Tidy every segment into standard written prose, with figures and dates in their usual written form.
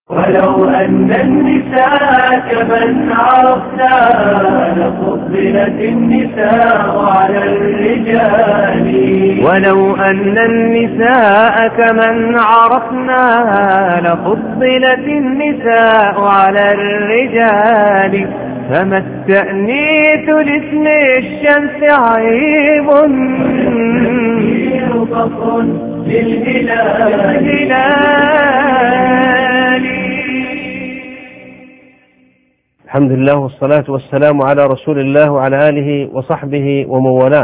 ولو أن النساء كمن عرفنا لفضلت النساء على الرجال. ولو أن النساء كمن عرفنا لفضلت النساء على الرجال. فما التأنيث لاسم الشمس عيب والتنكير فخر للهلال. الحمد لله والصلاة والسلام على رسول الله وعلى آله وصحبه ومن والاه.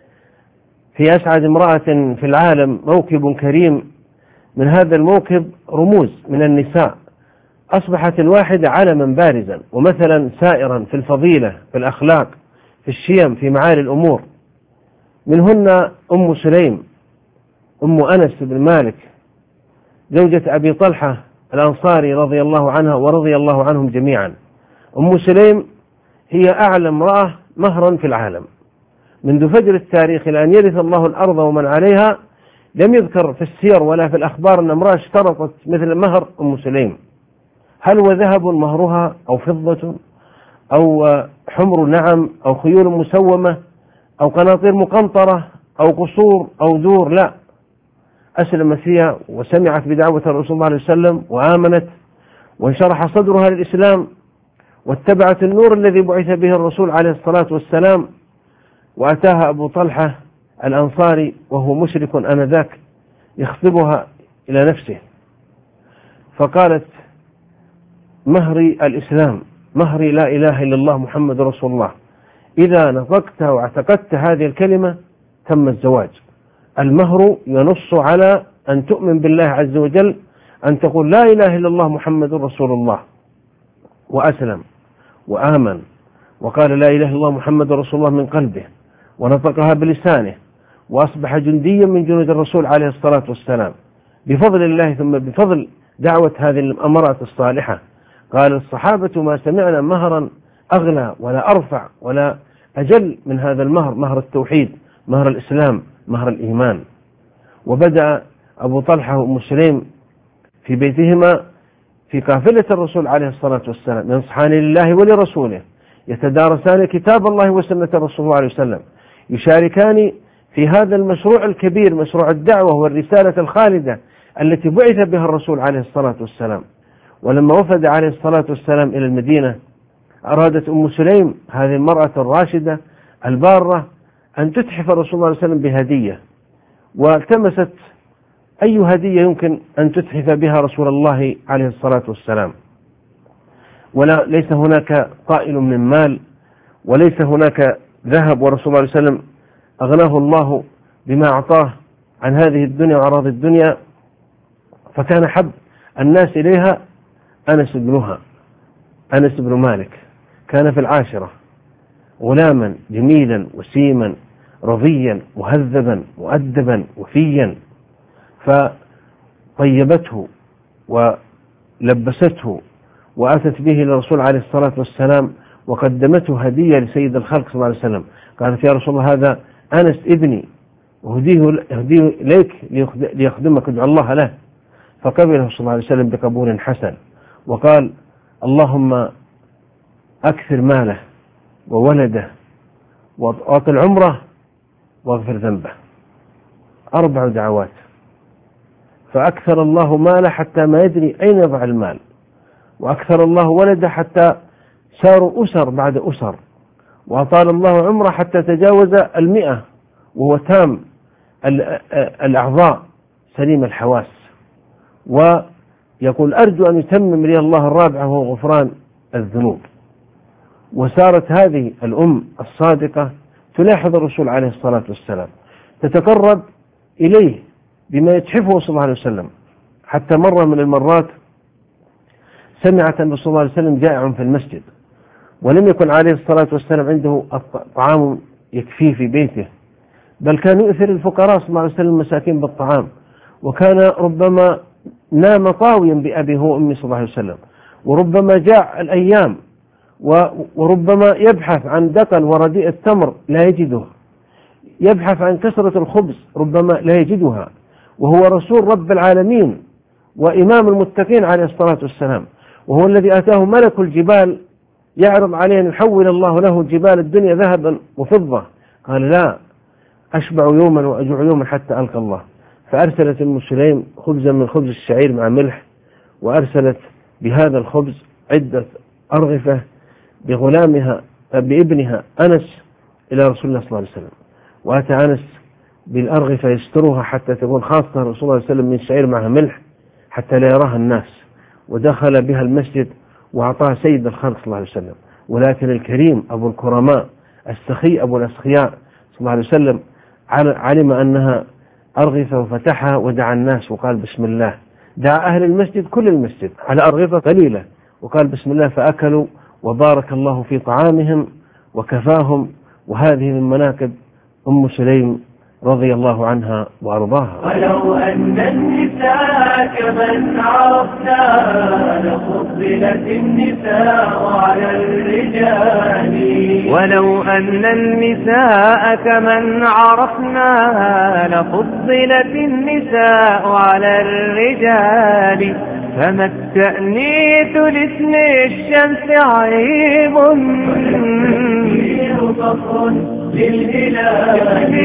في أسعد امرأة في العالم موكب كريم، من هذا الموكب رموز من النساء أصبحت الواحدة علما بارزا ومثلا سائرا في الفضيلة، في الأخلاق، في الشيم، في معالي الأمور. منهن أم سليم أم أنس بن مالك زوجة أبي طلحة الأنصاري رضي الله عنها ورضي الله عنهم جميعا. أم سليم هي أعلى امرأة مهرا في العالم منذ فجر التاريخ إلى أن يرث الله الأرض ومن عليها. لم يذكر في السير ولا في الأخبار أن امرأة اشترطت مثل مهر أم سليم، هل هو ذهب مهرها أو فضة أو حمر نعم أو خيول مسومة أو قناطير مقنطرة أو قصور أو دور، لا، أسلمت هي وسمعت بدعوة الرسول صلى الله عليه وسلم وآمنت وانشرح صدرها للإسلام واتبعت النور الذي بعث به الرسول عليه الصلاة والسلام. وأتاها أبو طلحة الأنصاري وهو مشرك آنذاك يخطبها إلى نفسه، فقالت: مهري الإسلام، مهري لا إله إلا الله محمد رسول الله. إذا نطقت واعتقدت هذه الكلمة تم الزواج. المهر ينص على أن تؤمن بالله عز وجل، أن تقول لا إله إلا الله محمد رسول الله. وأسلم وآمن وقال لا إله إلا الله محمد رسول الله من قلبه ونطقها بلسانه، وأصبح جنديا من جنود الرسول عليه الصلاة والسلام بفضل الله ثم بفضل دعوة هذه المرأة الصالحة. قال الصحابة: ما سمعنا مهرا أغلى ولا أرفع ولا أجل من هذا المهر، مهر التوحيد، مهر الإسلام، مهر الإيمان. وبدأ أبو طلحة وأم سليم في بيتهما في قافلة الرسول عليه الصلاة والسلام ينصحان لله ولرسوله، يتدارسان كتاب الله وسنة الرسول عليه وسلم، يشاركان في هذا المشروع الكبير، مشروع الدعوة والرسالة الخالدة التي بعث بها الرسول عليه الصلاة والسلام. ولما وفد عليه الصلاة والسلام إلى المدينة أرادت أم سليم هذه المرأة الراشدة البارة أن تتحف الرسول صلى الله عليه وسلم بهدية، والتمست أي هدية يمكن أن تتحف بها رسول الله عليه الصلاة والسلام. وليس هناك طائل من مال وليس هناك ذهب، ورسول الله صلى الله عليه وسلم أغناه الله بما أعطاه عن هذه الدنيا وأراضي الدنيا، فكان حب الناس إليها أنس بنها، أنس بن مالك. كان في العاشرة غلاما جميلا وسيما رضيا مهذبا مؤدبا وفيا، فطيبته ولبسته وأتت به للرسول عليه الصلاة والسلام وقدمته هدية لسيد الخلق صلى الله عليه وسلم. قالت: يا رسول الله هذا أنس ابني وهديه إليك ليخدمك، ادعو الله له. فقبله صلى الله عليه وسلم بقبول حسن وقال: اللهم أكثر ماله وولده وأطل عمره واغفر ذنبه. 4 دعوات. فأكثر الله ماله حتى ما يدري أين يضع المال، وأكثر الله ولده حتى ساروا أسر بعد أسر، وأطال الله عمره حتى تجاوز 100 وهو تام الأعضاء سليم الحواس. ويقول: أرجو أن يتمم لي الله 4 وهو غفران الذنوب. وسارت هذه الأم الصادقة تلاحظ الرسول عليه الصلاة والسلام، تتقرب إليه بما يتحفه صلى الله عليه وسلم، حتى مرة من المرات سمعت أن صلى الله عليه وسلم جائع في المسجد ولم يكن عليه الصلاة والسلام عنده طعام يكفيه في بيته، بل كان يؤثر الفقراء صلى الله عليه وسلم المساكين بالطعام، وكان ربما نام طاويا بأبيه وأمه صلى الله عليه وسلم، وربما جاع الأيام، وربما يبحث عن دقل ورديء التمر لا يجده، يبحث عن كسرة الخبز ربما لا يجدها، وهو رسول رب العالمين وإمام المتقين عليه الصلاة والسلام، وهو الذي آتاه ملك الجبال يعرض عليه أن يحول الله له جبال الدنيا ذهبا وفضة، قال لا، أشبع يوما وأجوع يوما حتى ألقى الله. فأرسلت أم سليم خبزا من خبز الشعير مع ملح، وأرسلت بهذا الخبز عدة أرغفة بابنها أنس إلى رسول الله صلى الله عليه وسلم، وأتى أنس بالأرغفة يسترها حتى تكون خاصة رسول الله صلى الله عليه وسلم من الشعير معها ملح حتى لا يراها الناس، ودخل بها المسجد وأعطاها سيد الخلق صلى الله عليه وسلم. ولكن الكريم أبو الكرماء السخي أبو الأسخياء صلى الله عليه وسلم علم أنها أرغفة وفتحها ودعا الناس وقال بسم الله، دعا أهل المسجد كل المسجد على أرغفة قليلة وقال بسم الله، فأكلوا وبارك الله في طعامهم وكفاهم. وهذه من مناقب أم سليم رضي الله عنها وأرضاها. ولو أن النساء كمن عرفنا لفضلت النساء على الرجال. ولو أن النساء كمن عرفنا لفضلت النساء على الرجال. فما التأنيث لاسم الشمس عيب فخر للهلال.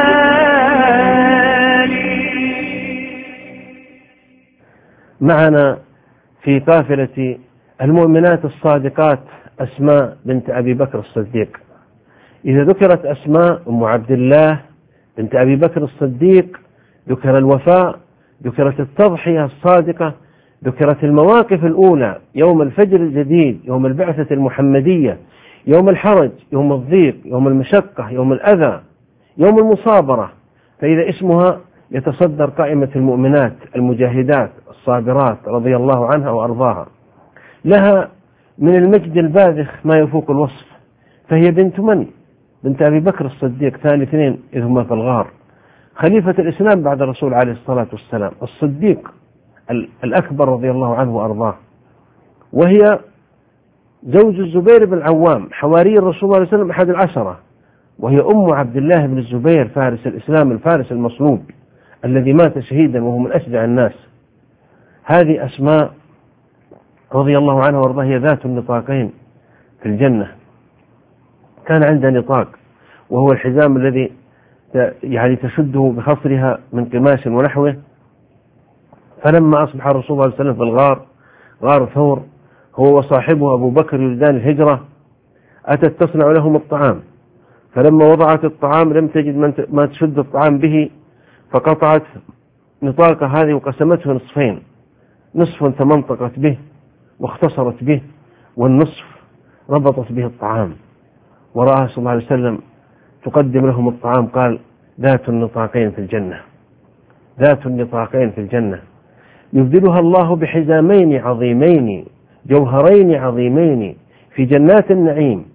معنا في قافلة المؤمنات الصادقات أسماء بنت أبي بكر الصديق. إذا ذكرت أسماء أم عبد الله بنت أبي بكر الصديق ذكر الوفاء، ذكرت التضحية الصادقة، ذكرت المواقف الأولى، يوم الفجر الجديد، يوم البعثة المحمدية، يوم الحرج، يوم الضيق، يوم المشقة، يوم الأذى، يوم المصابرة. فإذا اسمها يتصدر قائمة المؤمنات المجاهدات الصابرات رضي الله عنها وأرضاها. لها من المجد الباذخ ما يفوق الوصف، فهي بنت من؟ بنت أبي بكر الصديق ثاني اثنين إذ هما في الغار، خليفة الإسلام بعد الرسول عليه الصلاة والسلام، الصديق الأكبر رضي الله عنه وأرضاه. وهي زوج الزبير بن العوام حواري الرسول صلى الله عليه وسلم أحد العشرة، وهي أم عبد الله بن الزبير فارس الإسلام الفارس المصلوب الذي مات شهيدا وهو من أشجع الناس. هذه أسماء رضي الله عنها وارضاها هي ذات النطاقين في الجنة. كان عندها نطاق وهو الحزام الذي يعني تشده بخصرها من قماش ونحوه. فلما أصبح الرسول صلى الله عليه وسلم في الغار، غار ثور، هو وصاحبه أبو بكر يريدان الهجرة، أتت تصنع لهم الطعام، فلما وضعت الطعام لم تجد ما تشد الطعام به، فقطعت نطاق هذه وقسمته نصفين، نصف تمنطقت به واختصرت به، والنصف ربطت به الطعام. ورآها صلى الله عليه وسلم تقدم لهم الطعام، قال ذات النطاقين في الجنة، ذات النطاقين في الجنة، يبدلها الله بحزامين عظيمين جوهرين عظيمين في جنات النعيم.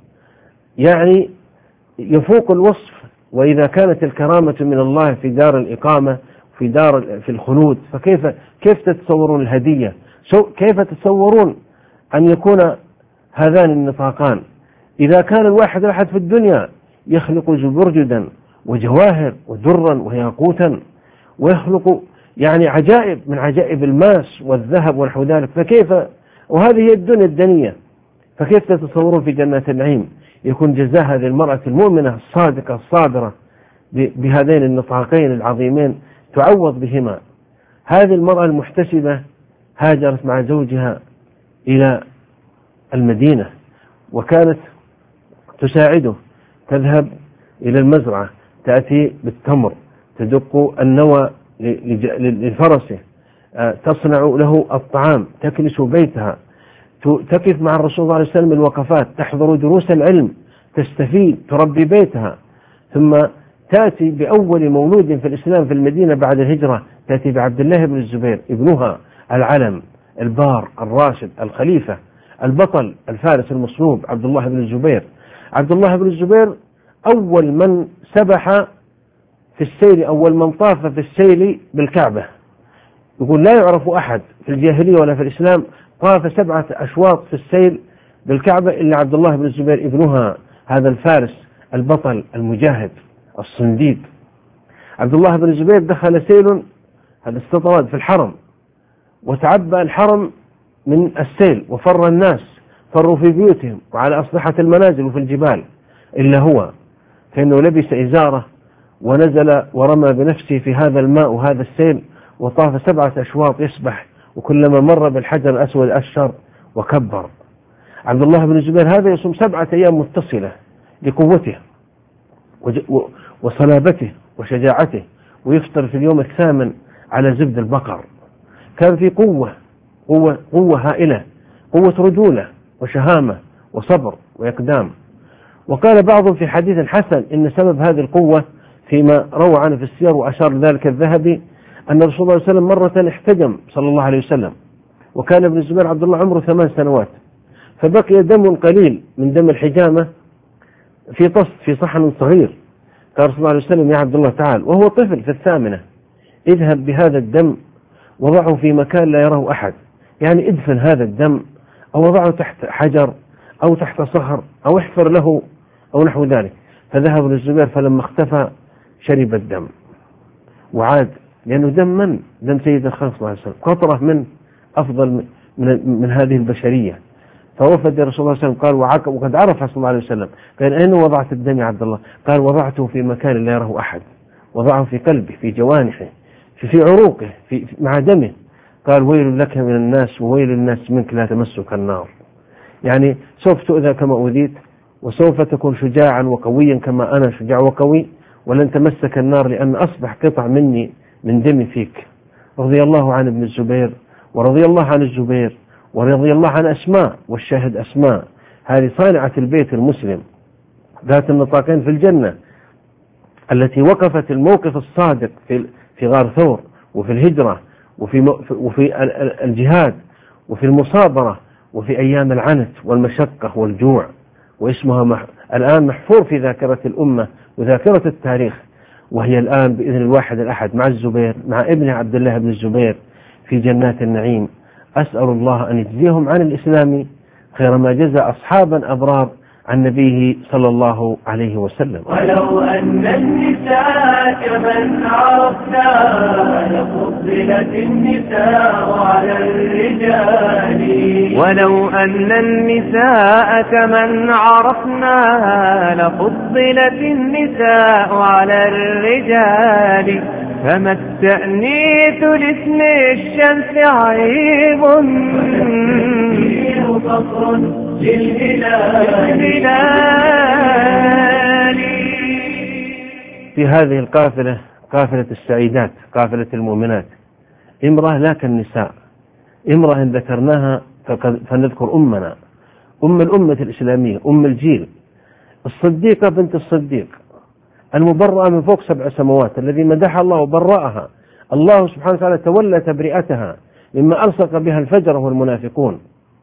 يعني يفوق الوصف. وإذا كانت الكرامة من الله في دار الإقامة في الخلود، كيف تتصورون الهدية؟ كيف تتصورون أن يكون هذان النطاقان؟ إذا كان الواحد أحد في الدنيا يخلق برجدا وجواهر ودرا وياقوتا ويخلق يعني عجائب من عجائب الماس والذهب ونحو ذلك، فكيف؟ وهذه هي الدنيا الدنية، فكيف تتصورون في جنات النعيم يكون جزاء هذه المرأة المؤمنة الصادقة الصابرة بهذين النطاقين العظيمين تعوض بهما؟ هذه المرأة المحتسبة هاجرت مع زوجها إلى المدينة، وكانت تساعده، تذهب إلى المزرعة، تأتي بالتمر، تدق النوى لفرسه، تصنع له الطعام، تكنس بيتها، تقف مع الرسول صلى الله عليه وسلم الوقفات، تحضر دروس العلم، تستفيد، تربي بيتها. ثم تأتي بأول مولود في الإسلام في المدينة بعد الهجرة، تأتي بعبد الله بن الزبير ابنها العلم البار الراشد الخليفة البطل الفارس المصلوب عبد الله بن الزبير. عبد الله بن الزبير أول من سبح في السيل، أول من طاف في السيل بالكعبة. يقول لا يعرف أحد في الجاهلية ولا في الإسلام طاف 7 أشواط في السيل بالكعبة إلا عبد الله بن الزبير ابنها، هذا الفارس البطل المجاهد الصنديد. عبد الله بن الزبير دخل سيل، هذا استطراد في الحرم، وتعبأ الحرم من السيل وفر الناس، فروا في بيوتهم وعلى أسطحة المنازل وفي الجبال، إلا هو فإنه لبس إزاره ونزل ورمى بنفسه في هذا الماء وهذا السيل، وطاف 7 أشواط يسبح، وكلما مر بالحجر الأسود أشر وكبر. عبد الله بن الزبير هذا يصوم 7 أيام متصلة لقوته وصلابته وشجاعته، ويفطر في اليوم الثامن على زبد البقر. كان في قوة هائلة، قوة رجولة وشهامة وصبر وإقدام. وقال بعضهم في حديث حسن إن سبب هذه القوة فيما روى عنه في السير وأشار ذلك الذهبي أن رسول الله صلى الله عليه وسلم مرة احتجم صلى الله عليه وسلم، وكان ابن الزبير عبد الله عمره 8 سنوات، فبقي دم قليل من دم الحجامة في طست في صحن صغير. قال صلى الله عليه وسلم: يا عبد الله تعال، وهو طفل في 8، اذهب بهذا الدم وضعه في مكان لا يراه أحد، يعني ادفن هذا الدم أو وضعه تحت حجر أو تحت صخر أو احفر له أو نحو ذلك. فذهب ابن الزبير فلما اختفى شرب الدم وعاد، لأنه دم سيد الخلق صلى الله عليه وسلم، قطرة من أفضل من هذه البشرية. فوفد رسول الله صلى الله عليه وسلم قال وقد عرف صلى الله عليه وسلم، قال: أين وضعت الدم يا عبد الله؟ قال: وضعته في مكان لا يراه أحد، وضعه في قلبه، في جوانحه، في عروقه، مع دمه. قال: ويل لك من الناس وويل الناس منك، لا تمسك النار. يعني سوف تؤذى كما أوذيت، وسوف تكون شجاعا وقويا كما أنا شجاع وقوي، ولن تمسك النار لأن أصبح قطع مني من دمي فيك. رضي الله عن ابن الزبير، ورضي الله عن الزبير، ورضي الله عن أسماء، والشاهد أسماء هذه صانعة البيت المسلم ذات النطاقين في الجنة، التي وقفت الموقف الصادق في غار ثور وفي الهجرة وفي الجهاد وفي المصابرة وفي أيام العنت والمشقة والجوع، واسمها الآن محفور في ذاكرة الأمة وذاكرة التاريخ. وهي الآن بإذن الواحد الأحد مع الزبير، مع ابن عبد الله بن الزبير في جنات النعيم. أسأل الله أن يجزيهم عن الإسلام خير ما جزى أصحابا أبرار عن نبيه صلى الله عليه وسلم. ولو أن النساء كمن عرفنا لفضلت النساء على الرجال. ولو أن النساء كمن عرفنا لفضلت النساء على الرجال. فما التأنيث لاسم الشمس عيب فخر للهلال. في هذه القافلة، قافلة السعيدات، قافلة المؤمنات، امرأة لا كالنساء، امرأة ذكرناها فنذكر أمنا، أم الأمة الإسلامية، أم الجيل، الصديقة بنت الصديق، المبرأة من فوق 7 سماوات، الذي مدحها الله وبرأها الله سبحانه وتعالى، تولى تبرئتها مما ألصق بها الفجر والمنافقون.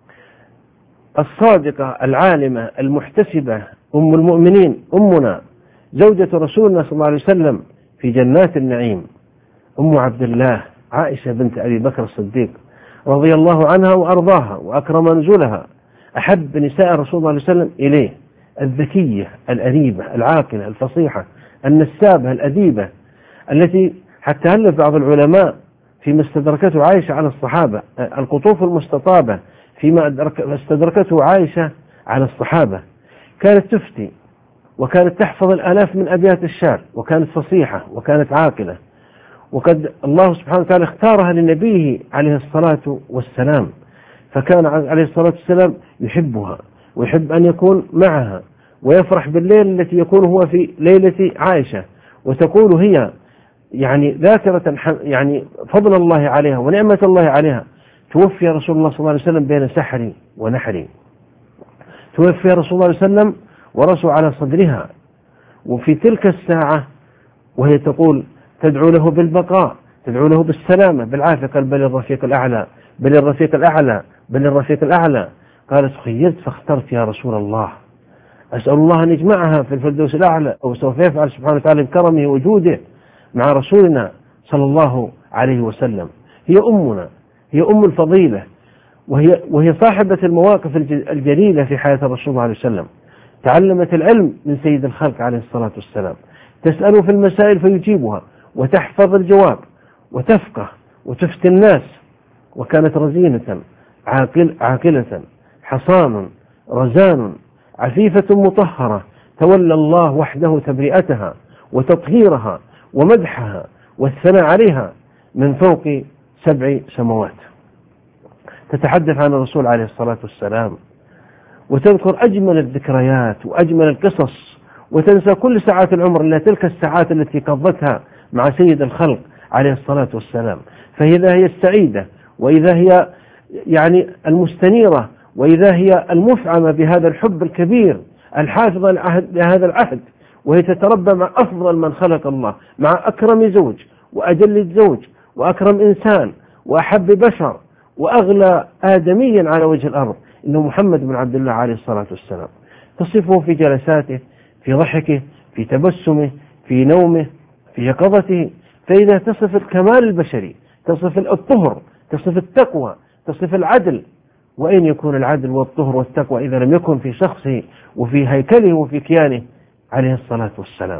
الصادقة العالمة المحتسبة، أم المؤمنين، أمنا زوجة رسولنا صلى الله عليه وسلم في جنات النعيم، أم عبد الله عائشة بنت أبي بكر الصديق رضي الله عنها وأرضاها وأكرم نزلها، أحب نساء رسول الله صلى الله عليه وسلم إليه، الذكية الأريبة العاقلة الفصيحة النسابة الأديبة، التي حتى ألف بعض العلماء فيما استدركته عائشة على الصحابة القطوف المستطابة فيما استدركته عائشة على الصحابة. كانت تفتي وكانت تحفظ الآلاف من أبيات الشعر، وكانت فصيحة وكانت عاقلة، وقد الله سبحانه وتعالى اختارها لنبيه عليه الصلاة والسلام، فكان عليه الصلاة والسلام يحبها ويحب أن يكون معها، ويفرح بالليل التي يكون هو في ليلة عائشة، وتقول هي يعني ذاكرة يعني فضل الله عليها ونعمة الله عليها: توفي رسول الله صلى الله عليه وسلم بين سحري ونحري. توفي رسول الله صلى الله عليه وسلم ورسوا على صدرها، وفي تلك الساعة وهي تقول تدعو له بالبقاء، تدعو له بالسلامة بالعافية، قال: بل الرفيق الأعلى، بل الرفيق الأعلى، بل الرفيق الأعلى. قالت: خيرت فاخترت يا رسول الله، أسأل الله أن يجمعها في الفردوس الأعلى، وسوف يفعل سبحانه وتعالى بكرمه وجوده مع رسولنا صلى الله عليه وسلم. هي أمنا، هي أم الفضيلة، وهي صاحبة المواقف الجليلة في حياة الرسول صلى الله عليه وسلم. تعلمت العلم من سيد الخلق عليه الصلاة والسلام، تسأله في المسائل فيجيبها، وتحفظ الجواب، وتفقه وتفتي الناس، وكانت رزينة عاقلة حصان رزان عفيفة مطهرة، تولى الله وحده تبرئتها وتطهيرها ومدحها والثناء عليها من فوق 7 سماوات. تتحدث عن الرسول عليه الصلاة والسلام وتذكر أجمل الذكريات وأجمل القصص، وتنسى كل ساعات العمر إلا تلك الساعات التي قضتها مع سيد الخلق عليه الصلاة والسلام. فإذا هي السعيدة، وإذا هي يعني المستنيرة، وإذا هي المفعمة بهذا الحب الكبير الحافظ لهذا العهد، وهي تتربى مع أفضل من خلق الله، مع أكرم زوج وأجل زوج وأكرم إنسان وأحب بشر وأغلى آدمي على وجه الأرض، إنه محمد بن عبد الله عليه الصلاة والسلام. تصفه في جلساته، في ضحكه، في تبسمه، في نومه، في يقظته. فإذا تصف الكمال البشري، تصف الطهر، تصف التقوى، تصف العدل، وأين يكون العدل والطهر والتقوى إذا لم يكن في شخصه وفي هيكله وفي كيانه عليه الصلاة والسلام؟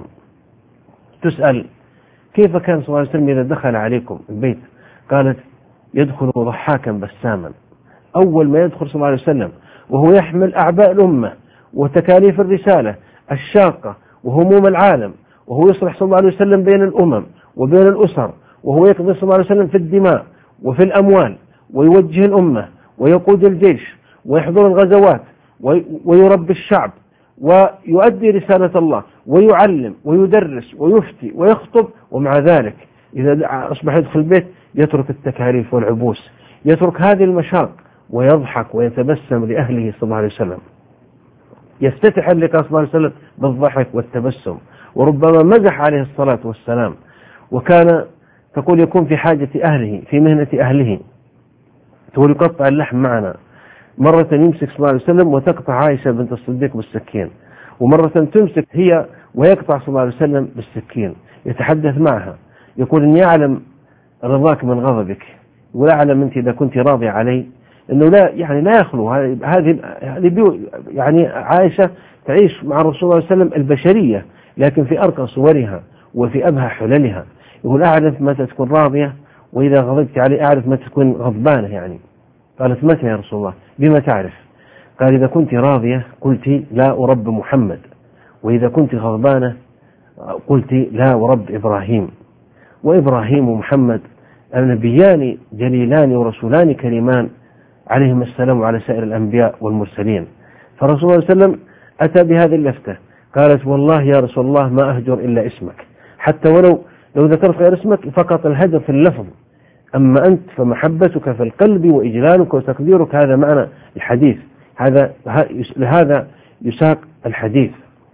تسأل كيف كان صلى الله عليه وسلم إذا دخل عليكم البيت؟ قالت يدخل ضحاكا بساما. أول ما يدخل صلى الله عليه وسلم وهو يحمل أعباء الأمة وتكاليف الرسالة الشاقة وهموم العالم، وهو يصلح صلى الله عليه وسلم بين الأمم وبين الأسر، وهو يقضي صلى الله عليه وسلم في الدماء وفي الأموال، ويوجه الأمة ويقود الجيش ويحضر الغزوات ويربي الشعب ويؤدي رسالة الله ويعلم ويدرس ويفتي ويخطب. ومع ذلك إذا أصبح يدخل البيت يترك التكاليف والعبوس، يترك هذه المشاق ويضحك ويتبسم لأهله صلى الله عليه وسلم. يفتتح اللقاء صلى الله عليه وسلم بالضحك والتبسم، وربما مزح عليه الصلاة والسلام. وكان تقول يكون في حاجة أهله، في مهنة أهله، تقول يقطع اللحم معنا. مرة يمسك صلى الله عليه وسلم وتقطع عائشة بنت الصديق بالسكين، ومرة تمسك هي ويقطع صلى الله عليه وسلم بالسكين. يتحدث معها يقول إني أعلم رضاك من غضبك، ولا أعلم أنت إذا كنت راضي علي، إنه لا لا يخلو هذه يعني عائشة تعيش مع الرسول صلى الله عليه وسلم البشرية، لكن في أرقى صورها وفي أبهى حللها. يقول أعرف متى تكون راضية، وإذا غضبت علي أعرف متى تكون غضبانة. يعني قالت متى يا رسول الله؟ بما تعرف؟ قال إذا كنت راضية قلت لا ورب محمد، وإذا كنت غضبانة قلت لا ورب إبراهيم. وإبراهيم ومحمد النبيان جليلان ورسولان كريمان عليهم السلام وعلى سائر الأنبياء والمرسلين. فالرسول صلى الله عليه وسلم أتى بهذه اللفتة، قالت والله يا رسول الله ما أهجر إلا اسمك، حتى ولو ذكرت غير اسمك فقط الهجر في اللفظ، أما أنت فمحبتك في القلب وإجلالك وتقديرك. هذا معنى الحديث، لهذا يساق الحديث.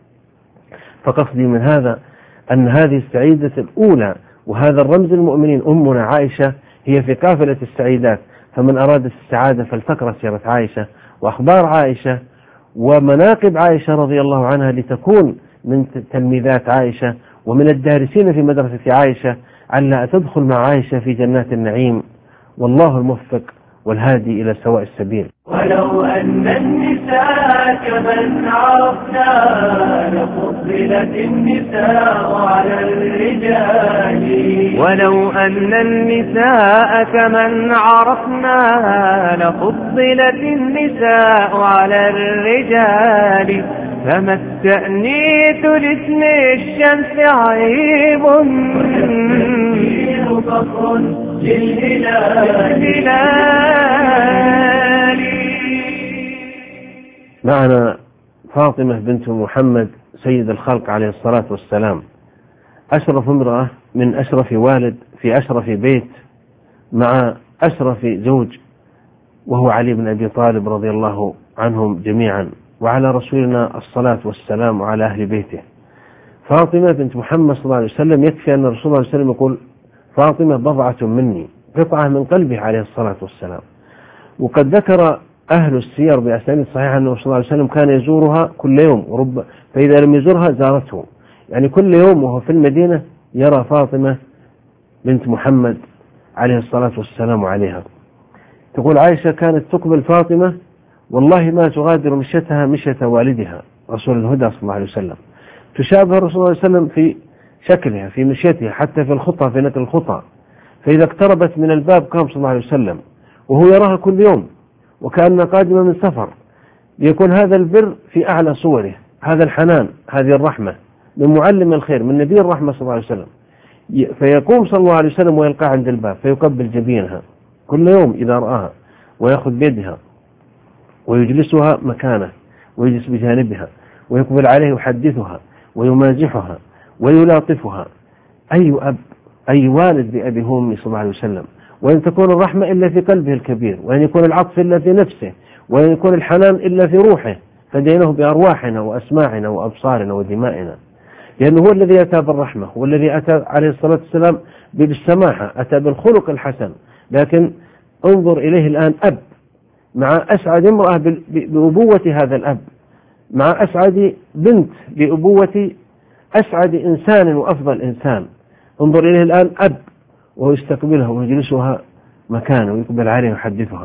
فقصدي من هذا أن هذه السعيدة الأولى وهذا الرمز المؤمنين أمنا عائشة هي في قافلة السعيدات. فمن أراد السعادة فلتقرأ سيرة عائشة وأخبار عائشة ومناقب عائشة رضي الله عنها، لتكون من تلميذات عائشة ومن الدارسين في مدرسة عائشة، على تدخل مع عائشة في جنات النعيم. والله الموفق والهادي إلى سواء السبيل. ولو أن النساء كمن عرفنا لفضلت النساء على الرجال. ولو أن النساء كمن عرفنا لفضلت النساء على الرجال. فما التأنيث لاسم الشمس عيب والتفكير فخر للهلال. معنا فاطمة بنت محمد سيد الخلق عليه الصلاة والسلام، أشرف امرأة من أشرف والد في أشرف بيت مع أشرف زوج، وهو علي بن أبي طالب رضي الله عنهم جميعا، وعلى رسولنا الصلاة والسلام وعلى أهل بيته. فاطمة بنت محمد صلى الله عليه وسلم يكفي أن الرسول صلى الله عليه وسلم يقول فاطمة بضعة مني، قطعة من قلبه عليه الصلاة والسلام. وقد ذكر أهل السير بأسانيد صحيحة أنه صلى الله عليه وسلم كان يزورها كل يوم، فإذا لم يزورها زارته، يعني كل يوم وهو في المدينة يرى فاطمة بنت محمد عليه الصلاة والسلام عليها. تقول عائشة كانت تقبل فاطمة والله ما تغادر مشيتها مشية والدها رسول الهدى صلى الله عليه وسلم، تشابه الرسول صلى الله عليه وسلم في شكلها في مشيتها، حتى في الخطى، في نقل الخطى. فإذا اقتربت من الباب قام صلى الله عليه وسلم وهو يراها كل يوم وكأنها قادمة من سفر، يكون هذا البر في أعلى صوره، هذا الحنان، هذه الرحمة من معلم الخير، من نبي الرحمة صلى الله عليه وسلم. فيقوم صلى الله عليه وسلم ويلقى عند الباب فيقبل جبينها كل يوم إذا رآها، ويأخذ بيدها ويجلسها مكانه ويجلس بجانبها ويقبل عليه ويحدثها ويمازحها ويلاطفها. أي أب، أي والد بأبي أمي صلى الله عليه وسلم، وأن تكون الرحمة إلا في قلبه الكبير، وأن يكون العطف إلا في نفسه، وأن يكون الحنان إلا في روحه، فدينه بأرواحنا وأسماعنا وأبصارنا ودمائنا، لأنه هو الذي أتى بالرحمة، هو الذي أتى عليه الصلاة والسلام بالسماحة، أتى بالخلق الحسن. لكن انظر إليه الآن أب مع أسعد امرأة بأبوة هذا الأب، مع أسعد بنت بأبوة أسعد إنسان وأفضل إنسان. انظر إليه الآن أب وهو يستقبلها ويجلسها مكانه ويقبل عليها ويحدثها.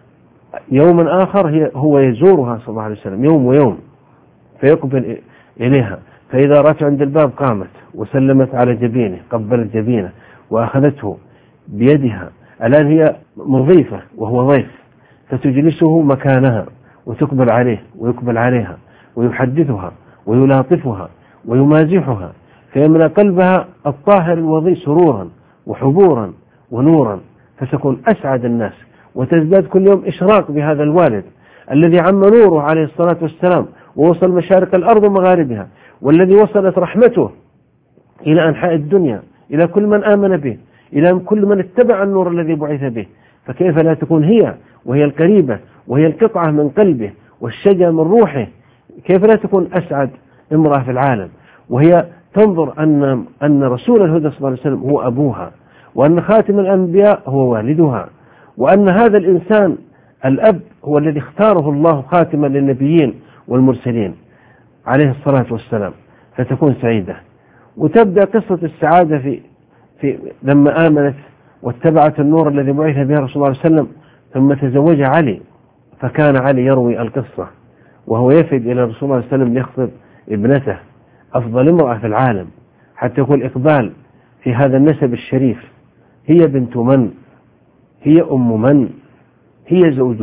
يوما آخر هو يزورها صلى الله عليه وسلم يوم ويوم فيقبل إليها، فإذا رأت عند الباب قامت وسلمت على جبينه، قبلت جبينه وأخذته بيدها. الآن هي مضيفة وهو ضيف، فتجلسه مكانها وتقبل عليه ويقبل عليها ويحدثها ويلاطفها ويمازحها، فيملأ قلبها الطاهر الوضيء سرورا وحبورا ونورا، فتكون أسعد الناس، وتزداد كل يوم إشراق بهذا الوالد الذي عم نوره عليه الصلاة والسلام ووصل مشارق الأرض ومغاربها، والذي وصلت رحمته إلى أنحاء الدنيا، إلى كل من آمن به، إلى كل من اتبع النور الذي بعث به. فكيف لا تكون هي وهي القريبة وهي القطعة من قلبه والشجع من روحه، كيف لا تكون أسعد امرأة في العالم، وهي تنظر أن رسول الهدى صلى الله عليه وسلم هو أبوها، وأن خاتم الأنبياء هو والدها، وأن هذا الإنسان الأب هو الذي اختاره الله خاتما للنبيين والمرسلين عليه الصلاة والسلام، فتكون سعيدة. وتبدأ قصة السعادة في لما آمنت واتبعت النور الذي بعث به رسول الله صلى الله عليه وسلم، ثم تزوج علي، فكان علي يروي القصة وهو يفد إلى رسول الله صلى الله عليه وسلم يخطب ابنته أفضل امرأة في العالم، حتى يقول إقبال في هذا النسب الشريف، هي بنت من؟ هي أم من؟ هي زوج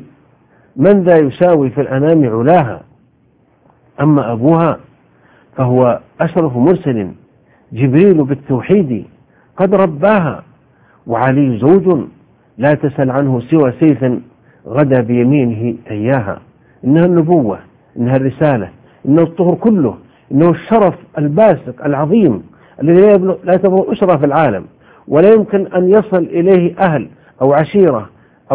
من ذا يساوي في الأنام علاها؟ أما أبوها فهو أشرف مرسل، جبريل بالتوحيد قد رباها، وعلي زوج لا تسل عنه سوى سيف غدا بيمينه تياها. إنها النبوة، إنها الرسالة، إنه الطهر كله، إنه الشرف الباسق العظيم الذي لا تبلغ أسرة في العالم، ولا يمكن أن يصل إليه أهل أو عشيرة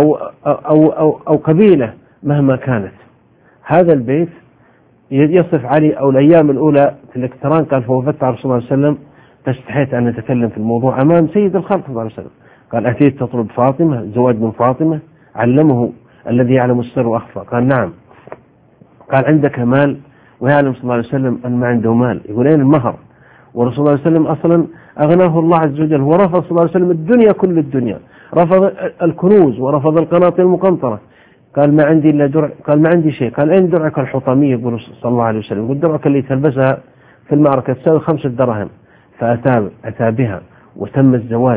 أو قبيلة مهما كانت. هذا البيت يصف علي أو الأيام الأولى في الاقتران، قال فوفدت على رسول الله صلى الله عليه وسلم فاستحيت أن أتكلم في الموضوع أمام سيد الخلق صلى الله عليه وسلم. قال أتيت تطلب فاطمة، زواج من فاطمة؟ علمه الذي يعلم السر وأخفى. قال نعم. قال عندك مال؟ ويعلم صلى الله عليه وسلم أن ما عنده مال. يقول أين المهر؟ ورسول الله صلى الله عليه وسلم أصلا أغناه الله عز وجل، ورفض صلى الله عليه وسلم الدنيا كل الدنيا، رفض الكنوز ورفض القناطير المقنطرة. قال ما عندي إلا درع. قال ما عندي شيء. قال أين درعك الحطامية؟ يقول صلى الله عليه وسلم. يقول درعك اللي تلبسها في المعركة تساوي 5 دراهم. فأتى بها وتم الزواج،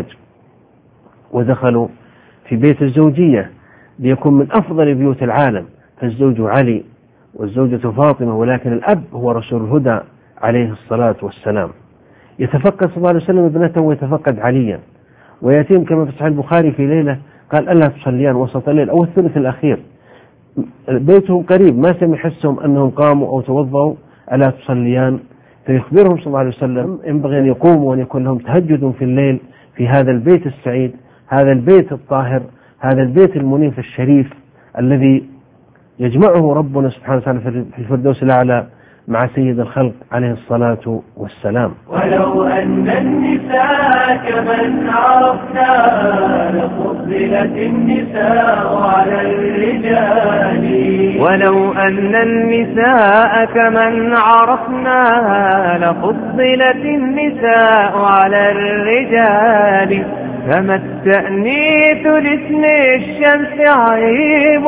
ودخلوا في بيت الزوجية ليكون من أفضل بيوت العالم، فالزوج علي والزوجة فاطمة، ولكن الأب هو رسول الهدى عليه الصلاة والسلام. يتفقد صلى الله عليه وسلم ابنته ويتفقد عليا، ويتيم كما في صحيح البخاري في ليلة قال ألا تصليان وسط الليل أو الثلث الأخير، بيتهم قريب ما سمع يحسهم أنهم قاموا أو توضوا، ألا تصليان؟ فيخبرهم صلى الله عليه وسلم ينبغي أن يقوموا وأن يكون لهم تهجد في الليل في هذا البيت السعيد، هذا البيت الطاهر، هذا البيت المنيف الشريف الذي يجمعه ربنا سبحانه وتعالى في الفردوس الأعلى مع سيد الخلق عليه الصلاة والسلام. ولو أن النساء كمن عرفنا لفضلت النساء على الرجال. ولو أن النساء كمن عرفنا لفضلت النساء على الرجال. فما التأنيث لاسم الشمس عيب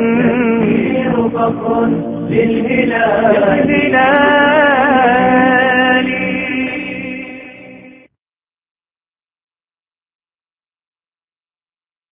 والتكبير فخر للهلال.